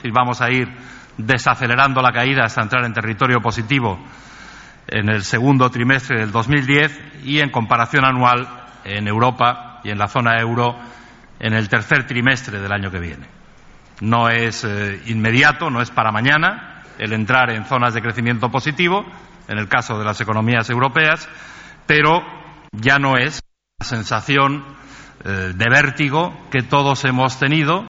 decir, vamos a ir desacelerando la caída hasta entrar en territorio positivo en el segundo trimestre del 2010 y en comparación anual en Europa y en la zona euro en el tercer trimestre del año que viene. No es inmediato, no es para mañana el entrar en zonas de crecimiento positivo, en el caso de las economías europeas, pero ya no es la sensación de vértigo que todos hemos tenido